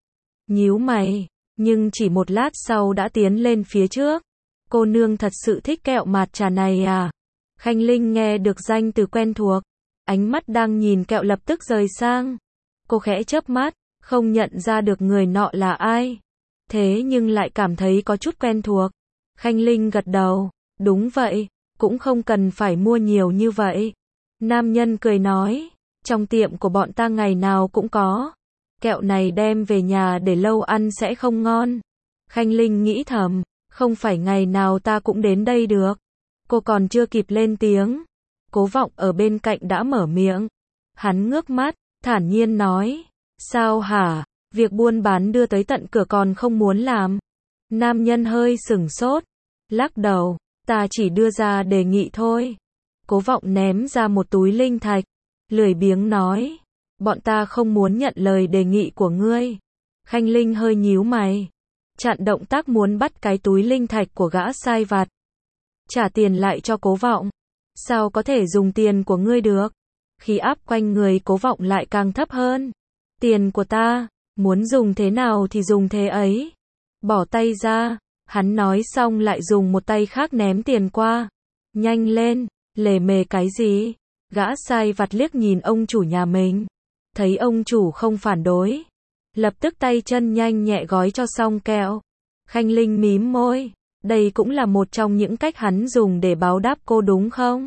Nhíu mày, nhưng chỉ một lát sau đã tiến lên phía trước. Cô nương thật sự thích kẹo mạt trà này à? Khanh Linh nghe được danh từ quen thuộc, ánh mắt đang nhìn kẹo lập tức rời sang. Cô khẽ chớp mắt, không nhận ra được người nọ là ai. Thế nhưng lại cảm thấy có chút quen thuộc. Khanh Linh gật đầu, đúng vậy, cũng không cần phải mua nhiều như vậy. Nam nhân cười nói, trong tiệm của bọn ta ngày nào cũng có. Kẹo này đem về nhà để lâu ăn sẽ không ngon. Khanh Linh nghĩ thầm, không phải ngày nào ta cũng đến đây được. Cô còn chưa kịp lên tiếng, Cố Vọng ở bên cạnh đã mở miệng. Hắn ngước mắt, thản nhiên nói, sao hả, việc buôn bán đưa tới tận cửa còn không muốn làm. Nam nhân hơi sửng sốt, lắc đầu, ta chỉ đưa ra đề nghị thôi. Cố Vọng ném ra một túi linh thạch, lười biếng nói, bọn ta không muốn nhận lời đề nghị của ngươi. Khanh Linh hơi nhíu mày, chặn động tác muốn bắt cái túi linh thạch của gã sai vặt. trả tiền lại cho Cố Vọng. Sao có thể dùng tiền của ngươi được? Khí áp quanh người Cố Vọng lại càng thấp hơn. Tiền của ta, muốn dùng thế nào thì dùng thế ấy. Bỏ tay ra, hắn nói xong lại dùng một tay khác ném tiền qua. Nhanh lên, lề mề cái gì? Gã sai vặt liếc nhìn ông chủ nhà mình. Thấy ông chủ không phản đối. Lập tức tay chân nhanh nhẹ gói cho xong kẹo. Khanh Linh mím môi. Đây cũng là một trong những cách hắn dùng để báo đáp cô đúng không?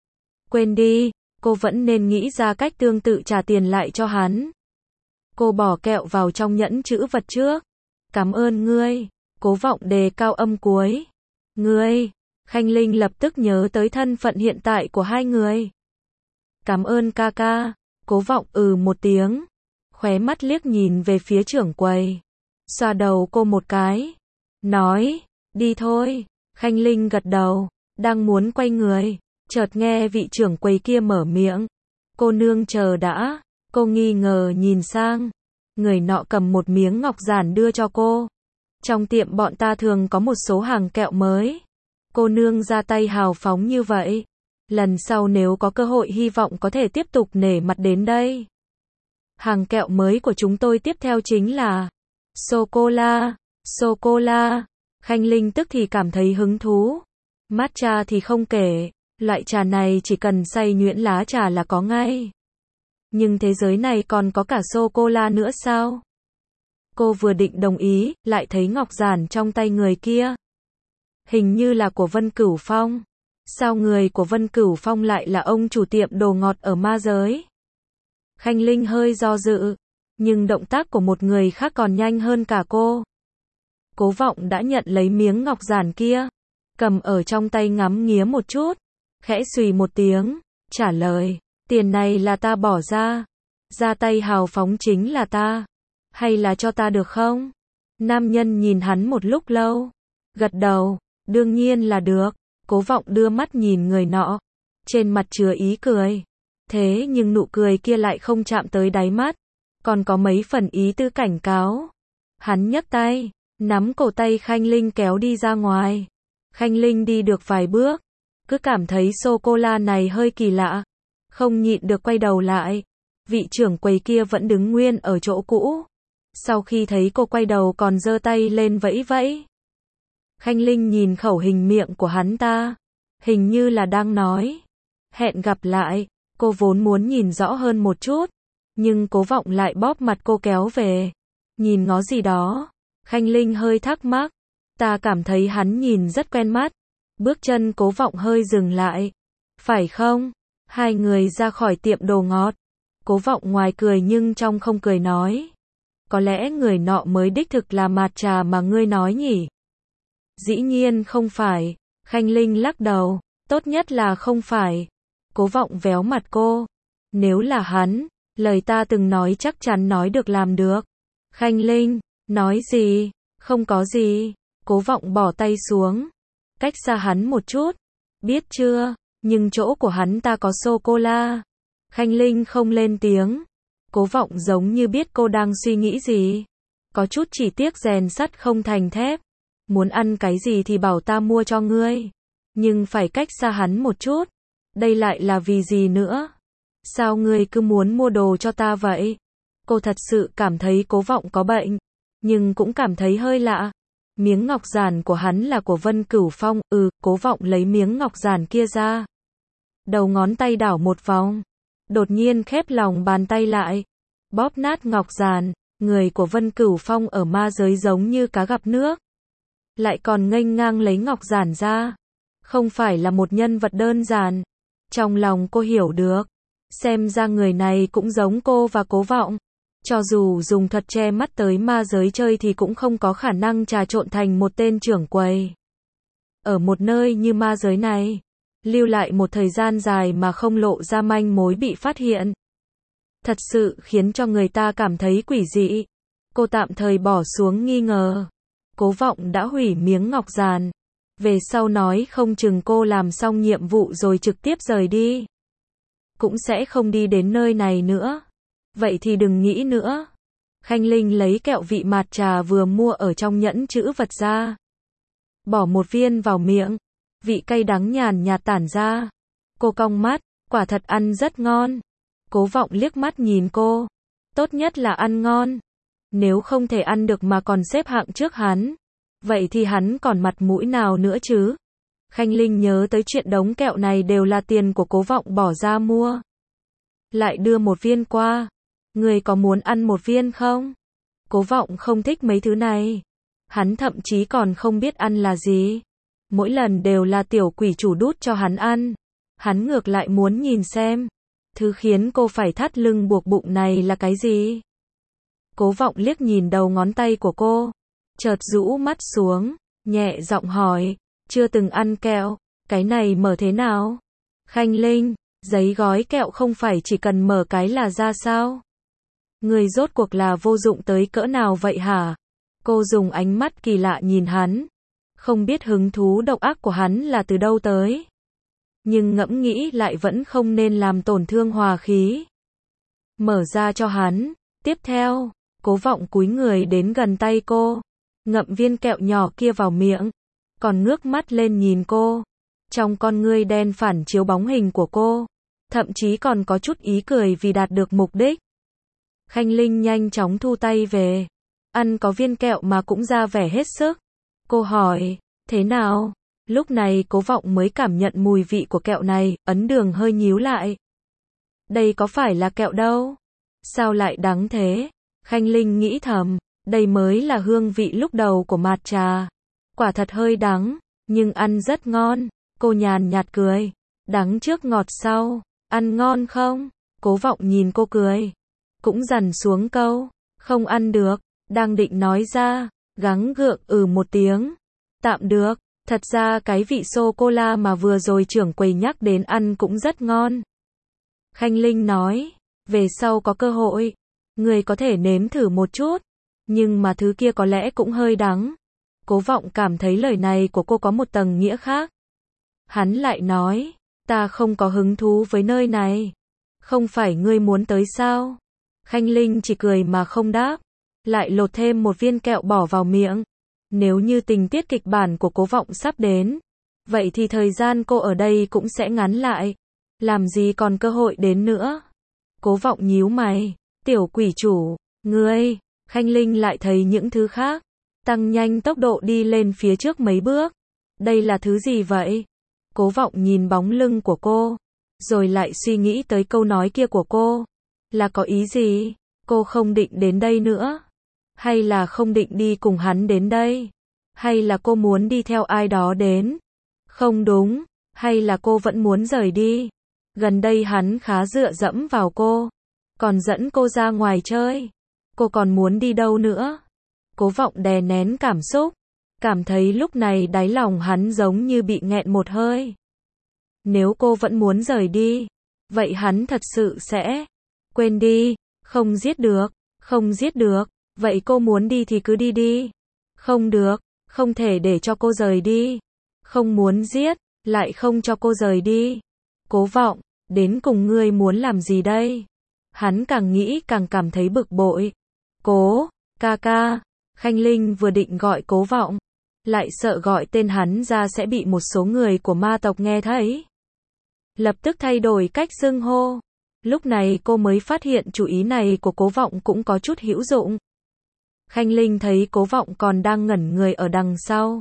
Quên đi, cô vẫn nên nghĩ ra cách tương tự trả tiền lại cho hắn. Cô bỏ kẹo vào trong nhẫn trữ vật trước. Cảm ơn ngươi. Cố Vọng đề cao âm cuối. Ngươi. Khanh Linh lập tức nhớ tới thân phận hiện tại của hai người. Cảm ơn ca ca. Cố Vọng ừ một tiếng. Khóe mắt liếc nhìn về phía trưởng quầy. Xoa đầu cô một cái. Nói, đi thôi. Khanh Linh gật đầu. Đang muốn quay người. Chợt nghe vị trưởng quầy kia mở miệng. Cô nương chờ đã. Cô nghi ngờ nhìn sang. Người nọ cầm một miếng ngọc giản đưa cho cô. Trong tiệm bọn ta thường có một số hàng kẹo mới. Cô nương ra tay hào phóng như vậy. Lần sau nếu có cơ hội hy vọng có thể tiếp tục nể mặt đến đây. Hàng kẹo mới của chúng tôi tiếp theo chính là sô-cô-la, sô-cô-la. Khanh Linh tức thì cảm thấy hứng thú. Matcha thì không kể, loại trà này chỉ cần xay nhuyễn lá trà là có ngay. Nhưng thế giới này còn có cả sô-cô-la nữa sao? Cô vừa định đồng ý, lại thấy ngọc giản trong tay người kia. Hình như là của Vân Cửu Phong. Sao người của Vân Cửu Phong lại là ông chủ tiệm đồ ngọt ở ma giới? Khanh Linh hơi do dự, nhưng động tác của một người khác còn nhanh hơn cả cô. Cố Vọng đã nhận lấy miếng ngọc giản kia, cầm ở trong tay ngắm nghía một chút, khẽ xùy một tiếng, trả lời, tiền này là ta bỏ ra, ra tay hào phóng chính là ta, hay là cho ta được không? Nam nhân nhìn hắn một lúc lâu, gật đầu, đương nhiên là được. Cố Vọng đưa mắt nhìn người nọ, trên mặt chứa ý cười. Thế nhưng nụ cười kia lại không chạm tới đáy mắt, còn có mấy phần ý tư cảnh cáo. Hắn nhấc tay, nắm cổ tay Khanh Linh kéo đi ra ngoài. Khanh Linh đi được vài bước, cứ cảm thấy sô-cô-la này hơi kỳ lạ, không nhịn được quay đầu lại. Vị trưởng quầy kia vẫn đứng nguyên ở chỗ cũ. Sau khi thấy cô quay đầu còn giơ tay lên vẫy vẫy. Khanh Linh nhìn khẩu hình miệng của hắn ta, hình như là đang nói hẹn gặp lại. Cô vốn muốn nhìn rõ hơn một chút, nhưng Cố Vọng lại bóp mặt cô kéo về. Nhìn ngó gì đó? Khanh Linh hơi thắc mắc. Ta cảm thấy hắn nhìn rất quen mắt. Bước chân Cố Vọng hơi dừng lại. Phải không? Hai người ra khỏi tiệm đồ ngọt. Cố Vọng ngoài cười nhưng trong không cười nói. Có lẽ người nọ mới đích thực là mạt trà mà ngươi nói nhỉ? Dĩ nhiên không phải. Khanh Linh lắc đầu. Tốt nhất là không phải. Cố Vọng véo mặt cô. Nếu là hắn, lời ta từng nói chắc chắn nói được làm được. Khanh Linh, nói gì? Không có gì. Cố Vọng bỏ tay xuống. Cách xa hắn một chút. Biết chưa, nhưng chỗ của hắn ta có sô-cô-la. Khanh Linh không lên tiếng. Cố Vọng giống như biết cô đang suy nghĩ gì. Có chút chỉ tiếc rèn sắt không thành thép. Muốn ăn cái gì thì bảo ta mua cho ngươi. Nhưng phải cách xa hắn một chút. Đây lại là vì gì nữa? Sao ngươi cứ muốn mua đồ cho ta vậy? Cô thật sự cảm thấy Cố Vọng có bệnh, nhưng cũng cảm thấy hơi lạ. Miếng ngọc giản của hắn là của Vân Cửu Phong, ừ, Cố Vọng lấy miếng ngọc giản kia ra. Đầu ngón tay đảo một vòng, đột nhiên khép lòng bàn tay lại, bóp nát ngọc giản. Người của Vân Cửu Phong ở ma giới giống như cá gặp nước, lại còn nghênh ngang lấy ngọc giản ra. Không phải là một nhân vật đơn giản. Trong lòng cô hiểu được, xem ra người này cũng giống cô và Cố Vọng. Cho dù dùng thuật che mắt tới ma giới chơi thì cũng không có khả năng trà trộn thành một tên trưởng quầy. Ở một nơi như ma giới này, lưu lại một thời gian dài mà không lộ ra manh mối bị phát hiện. Thật sự khiến cho người ta cảm thấy quỷ dị. Cô tạm thời bỏ xuống nghi ngờ. Cố Vọng đã hủy miếng ngọc giản. Về sau nói không chừng cô làm xong nhiệm vụ rồi trực tiếp rời đi. Cũng sẽ không đi đến nơi này nữa. Vậy thì đừng nghĩ nữa. Khanh Linh lấy kẹo vị mạt trà vừa mua ở trong nhẫn trữ vật ra. Bỏ một viên vào miệng. vị cay đắng nhàn nhạt tản ra. Cô cong mắt, quả thật ăn rất ngon. Cố Vọng liếc mắt nhìn cô. Tốt nhất là ăn ngon. Nếu không thể ăn được mà còn xếp hạng trước hắn, vậy thì hắn còn mặt mũi nào nữa chứ? Khanh Linh nhớ tới chuyện đống kẹo này đều là tiền của Cố Vọng bỏ ra mua. Lại đưa một viên qua. Người có muốn ăn một viên không? Cố Vọng không thích mấy thứ này. Hắn thậm chí còn không biết ăn là gì. Mỗi lần đều là tiểu quỷ chủ đút cho hắn ăn. Hắn ngược lại muốn nhìn xem. Thứ khiến cô phải thắt lưng buộc bụng này là cái gì? Cố Vọng liếc nhìn đầu ngón tay của cô. Chợt rũ mắt xuống. Nhẹ giọng hỏi. Chưa từng ăn kẹo. Cái này mở thế nào? Khanh Linh. Giấy gói kẹo không phải chỉ cần mở cái là ra sao? Người rốt cuộc là vô dụng tới cỡ nào vậy hả? Cô dùng ánh mắt kỳ lạ nhìn hắn. Không biết hứng thú độc ác của hắn là từ đâu tới. Nhưng ngẫm nghĩ lại vẫn không nên làm tổn thương hòa khí. Mở ra cho hắn. Tiếp theo, Cố Vọng cúi người đến gần tay cô. Ngậm viên kẹo nhỏ kia vào miệng. Còn ngước mắt lên nhìn cô. Trong con ngươi đen phản chiếu bóng hình của cô. Thậm chí còn có chút ý cười vì đạt được mục đích. Khanh Linh nhanh chóng thu tay về. Ăn có viên kẹo mà cũng ra vẻ hết sức. Cô hỏi, thế nào? Lúc này Cố Vọng mới cảm nhận mùi vị của kẹo này, ấn đường hơi nhíu lại. Đây có phải là kẹo đâu? Sao lại đắng thế? Khanh Linh nghĩ thầm, đây mới là hương vị lúc đầu của mạt trà. Quả thật hơi đắng, nhưng ăn rất ngon. Cô nhàn nhạt cười. Đắng trước ngọt sau. Ăn ngon không? Cố Vọng nhìn cô cười. Cũng dằn xuống câu. Không ăn được. Đang định nói ra. Gắng gượng ừ một tiếng. Tạm được. Thật ra cái vị sô-cô-la mà vừa rồi trưởng quầy nhắc đến ăn cũng rất ngon. Khanh Linh nói. Về sau có cơ hội. Người có thể nếm thử một chút. Nhưng mà thứ kia có lẽ cũng hơi đắng. Cố Vọng cảm thấy lời này của cô có một tầng nghĩa khác. Hắn lại nói. Ta không có hứng thú với nơi này. Không phải ngươi muốn tới sao? Khanh Linh chỉ cười mà không đáp. Lại lột thêm một viên kẹo bỏ vào miệng. Nếu như tình tiết kịch bản của Cố Vọng sắp đến, vậy thì thời gian cô ở đây cũng sẽ ngắn lại. Làm gì còn cơ hội đến nữa? Cố Vọng nhíu mày. Tiểu quỷ chủ, ngươi. Khanh Linh lại thấy những thứ khác. Tăng nhanh tốc độ đi lên phía trước mấy bước. Đây là thứ gì vậy? Cố Vọng nhìn bóng lưng của cô. Rồi lại suy nghĩ tới câu nói kia của cô. Là có ý gì? Cô không định đến đây nữa. Hay là không định đi cùng hắn đến đây? Hay là cô muốn đi theo ai đó đến? Không đúng. Hay là cô vẫn muốn rời đi? Gần đây hắn khá dựa dẫm vào cô. Còn dẫn cô ra ngoài chơi. Cô còn muốn đi đâu nữa? Cố Vọng đè nén cảm xúc. Cảm thấy lúc này đáy lòng hắn giống như bị nghẹn một hơi. Nếu cô vẫn muốn rời đi, vậy hắn thật sự sẽ quên đi. Không giết được. Không giết được. Vậy cô muốn đi thì cứ đi đi. Không được. Không thể để cho cô rời đi. Không muốn giết. Lại không cho cô rời đi. Cố Vọng, đến cùng ngươi muốn làm gì đây? Hắn càng nghĩ càng cảm thấy bực bội. Cố, ca ca. Khanh Linh vừa định gọi Cố Vọng. Lại sợ gọi tên hắn ra sẽ bị một số người của ma tộc nghe thấy. Lập tức thay đổi cách xưng hô. Lúc này cô mới phát hiện chủ ý này của Cố Vọng cũng có chút hữu dụng. Khanh Linh thấy Cố Vọng còn đang ngẩn người ở đằng sau.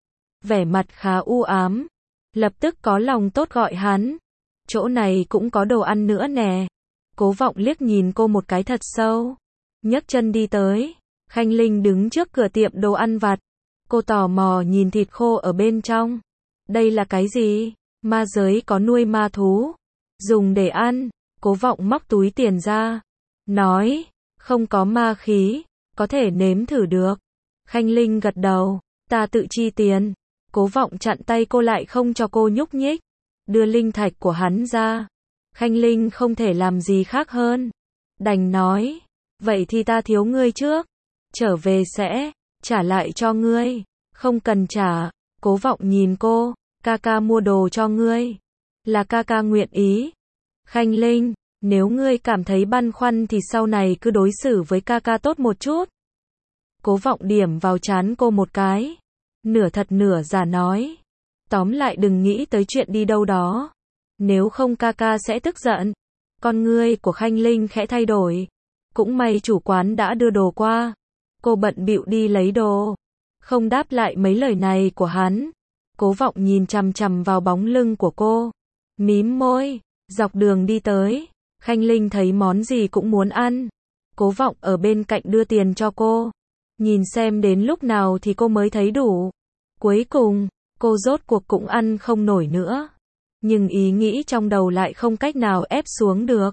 Vẻ mặt khá u ám. Lập tức có lòng tốt gọi hắn. Chỗ này cũng có đồ ăn nữa nè. Cố Vọng liếc nhìn cô một cái thật sâu. Nhấc chân đi tới. Khanh Linh đứng trước cửa tiệm đồ ăn vặt. Cô tò mò nhìn thịt khô ở bên trong. Đây là cái gì? Ma giới có nuôi ma thú. Dùng để ăn. Cố Vọng móc túi tiền ra. Nói. Không có ma khí. Có thể nếm thử được. Khanh Linh gật đầu. Ta tự chi tiền. Cố Vọng chặn tay cô lại không cho cô nhúc nhích. Đưa linh thạch của hắn ra. Khanh Linh không thể làm gì khác hơn. Đành nói. Vậy thì ta thiếu ngươi trước. Trở về sẽ trả lại cho ngươi. Không cần trả. Cố Vọng nhìn cô. Ca ca mua đồ cho ngươi. Là ca ca nguyện ý. Khanh Linh, nếu ngươi cảm thấy băn khoăn thì sau này cứ đối xử với ca ca tốt một chút. Cố Vọng điểm vào trán cô một cái. Nửa thật nửa giả nói. Tóm lại đừng nghĩ tới chuyện đi đâu đó. Nếu không ca ca sẽ tức giận. Con ngươi của Khanh Linh khẽ thay đổi. Cũng may chủ quán đã đưa đồ qua. Cô bận bịu đi lấy đồ. Không đáp lại mấy lời này của hắn. Cố Vọng nhìn chằm chằm vào bóng lưng của cô. Mím môi. Dọc đường đi tới. Khanh Linh thấy món gì cũng muốn ăn. Cố Vọng ở bên cạnh đưa tiền cho cô. Nhìn xem đến lúc nào thì cô mới thấy đủ. Cuối cùng, cô rốt cuộc cũng ăn không nổi nữa. Nhưng ý nghĩ trong đầu lại không cách nào ép xuống được.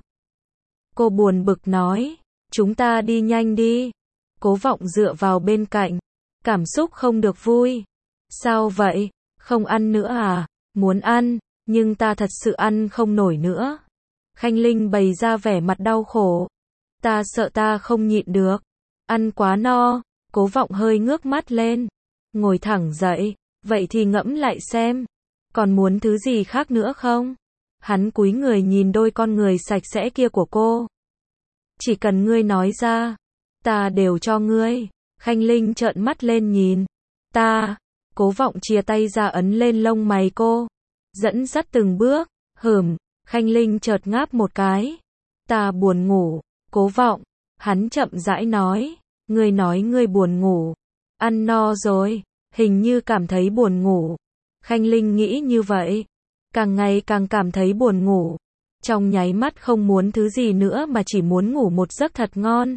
Cô buồn bực nói, chúng ta đi nhanh đi. Cố Vọng dựa vào bên cạnh. Cảm xúc không được vui. Sao vậy? Không ăn nữa à? Muốn ăn, nhưng ta thật sự ăn không nổi nữa. Khanh Linh bày ra vẻ mặt đau khổ. Ta sợ ta không nhịn được. Ăn quá no. Cố Vọng hơi ngước mắt lên. Ngồi thẳng dậy. Vậy thì ngẫm lại xem. Còn muốn thứ gì khác nữa không? Hắn cúi người nhìn đôi con người sạch sẽ kia của cô. Chỉ cần ngươi nói ra. Ta đều cho ngươi. Khanh Linh trợn mắt lên nhìn. Ta. Cố Vọng chia tay ra ấn lên lông mày cô. Dẫn dắt từng bước. Hừm. Khanh Linh chợt ngáp một cái. Ta buồn ngủ. Cố Vọng. Hắn chậm rãi nói. Ngươi nói ngươi buồn ngủ. Ăn no rồi. Hình như cảm thấy buồn ngủ. Khanh Linh nghĩ như vậy. Càng ngày càng cảm thấy buồn ngủ. Trong nháy mắt không muốn thứ gì nữa mà chỉ muốn ngủ một giấc thật ngon.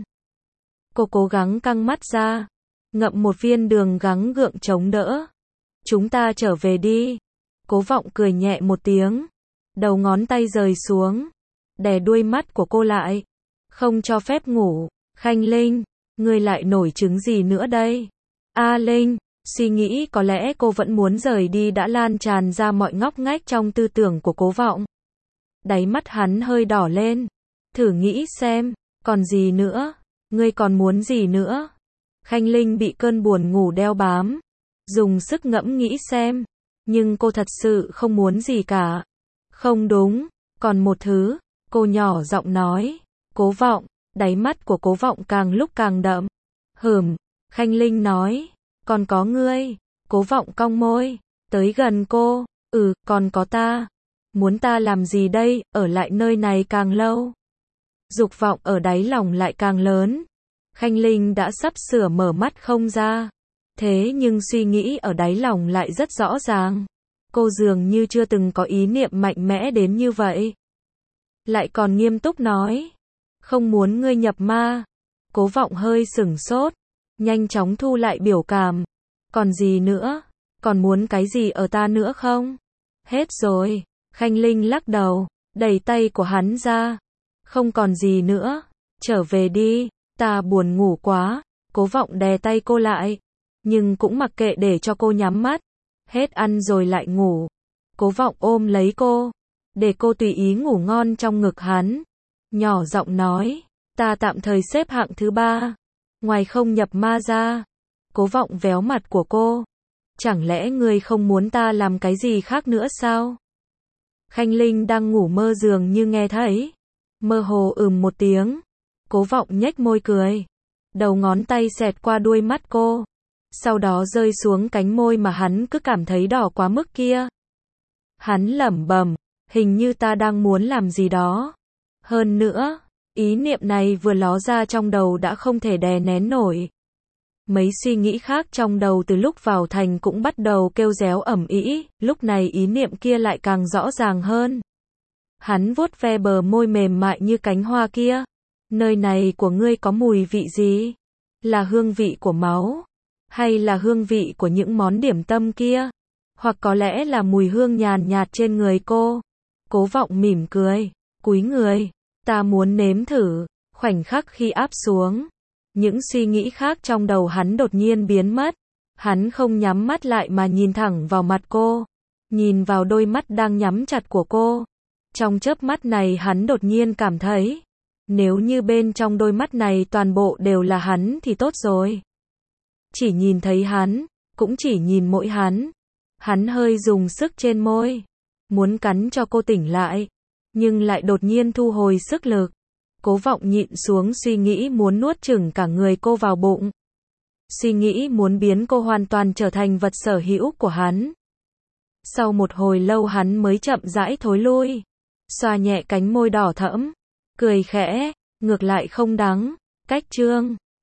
Cô cố gắng căng mắt ra. Ngậm một viên đường gắng gượng chống đỡ. Chúng ta trở về đi. Cố Vọng cười nhẹ một tiếng. Đầu ngón tay rời xuống. Đè đuôi mắt của cô lại. Không cho phép ngủ. Khanh Linh, ngươi lại nổi trứng gì nữa đây? A Linh, suy nghĩ có lẽ cô vẫn muốn rời đi đã lan tràn ra mọi ngóc ngách trong tư tưởng của Cố Vọng. Đáy mắt hắn hơi đỏ lên. Thử nghĩ xem, còn gì nữa? Ngươi còn muốn gì nữa? Khanh Linh bị cơn buồn ngủ đeo bám. Dùng sức ngẫm nghĩ xem. Nhưng cô thật sự không muốn gì cả. Không đúng, còn một thứ. Cô nhỏ giọng nói. Cố Vọng, đáy mắt của Cố Vọng càng lúc càng đậm. Hừm, Khanh Linh nói. Còn có ngươi. Cố Vọng cong môi. Tới gần cô. Ừ, còn có ta. Muốn ta làm gì đây, ở lại nơi này càng lâu. Dục vọng ở đáy lòng lại càng lớn. Khanh Linh đã sắp sửa mở mắt không ra. Thế nhưng suy nghĩ ở đáy lòng lại rất rõ ràng. Cô dường như chưa từng có ý niệm mạnh mẽ đến như vậy. Lại còn nghiêm túc nói. Không muốn ngươi nhập ma. Cố Vọng hơi sửng sốt. Nhanh chóng thu lại biểu cảm. Còn gì nữa? Còn muốn cái gì ở ta nữa không? Hết rồi. Khanh Linh lắc đầu. Đẩy tay của hắn ra. Không còn gì nữa. Trở về đi. Ta buồn ngủ quá. Cố Vọng đè tay cô lại. Nhưng cũng mặc kệ để cho cô nhắm mắt. Hết ăn rồi lại ngủ. Cố Vọng ôm lấy cô. Để cô tùy ý ngủ ngon trong ngực hắn. Nhỏ giọng nói. Ta tạm thời xếp hạng thứ ba. Ngoài không nhập ma ra. Cố Vọng véo mặt của cô. Chẳng lẽ ngươi không muốn ta làm cái gì khác nữa sao? Khanh Linh đang ngủ mơ dường như nghe thấy. Mơ hồ ừm một tiếng. Cố Vọng nhếch môi cười. Đầu ngón tay xẹt qua đuôi mắt cô. Sau đó rơi xuống cánh môi mà hắn cứ cảm thấy đỏ quá mức kia. Hắn lẩm bẩm. Hình như ta đang muốn làm gì đó. Hơn nữa, ý niệm này vừa ló ra trong đầu đã không thể đè nén nổi. Mấy suy nghĩ khác trong đầu từ lúc vào thành cũng bắt đầu kêu réo ầm ĩ, lúc này ý niệm kia lại càng rõ ràng hơn. Hắn vuốt ve bờ môi mềm mại như cánh hoa kia. Nơi này của ngươi có mùi vị gì? Là hương vị của máu? Hay là hương vị của những món điểm tâm kia? Hoặc có lẽ là mùi hương nhàn nhạt trên người cô? Cố Vọng mỉm cười, cúi người. Ta muốn nếm thử. Khoảnh khắc khi áp xuống. Những suy nghĩ khác trong đầu hắn đột nhiên biến mất. Hắn không nhắm mắt lại mà nhìn thẳng vào mặt cô. Nhìn vào đôi mắt đang nhắm chặt của cô. Trong chớp mắt này hắn đột nhiên cảm thấy. Nếu như bên trong đôi mắt này toàn bộ đều là hắn thì tốt rồi. Chỉ nhìn thấy hắn. Cũng chỉ nhìn mỗi hắn. Hắn hơi dùng sức trên môi. Muốn cắn cho cô tỉnh lại. Nhưng lại đột nhiên thu hồi sức lực. Cố Vọng nhịn xuống suy nghĩ muốn nuốt chửng cả người cô vào bụng. Suy nghĩ muốn biến cô hoàn toàn trở thành vật sở hữu của hắn. Sau một hồi lâu hắn mới chậm rãi thối lui. Xoa nhẹ cánh môi đỏ thẫm. Cười khẽ. Ngược lại không đắng. Cách Trương.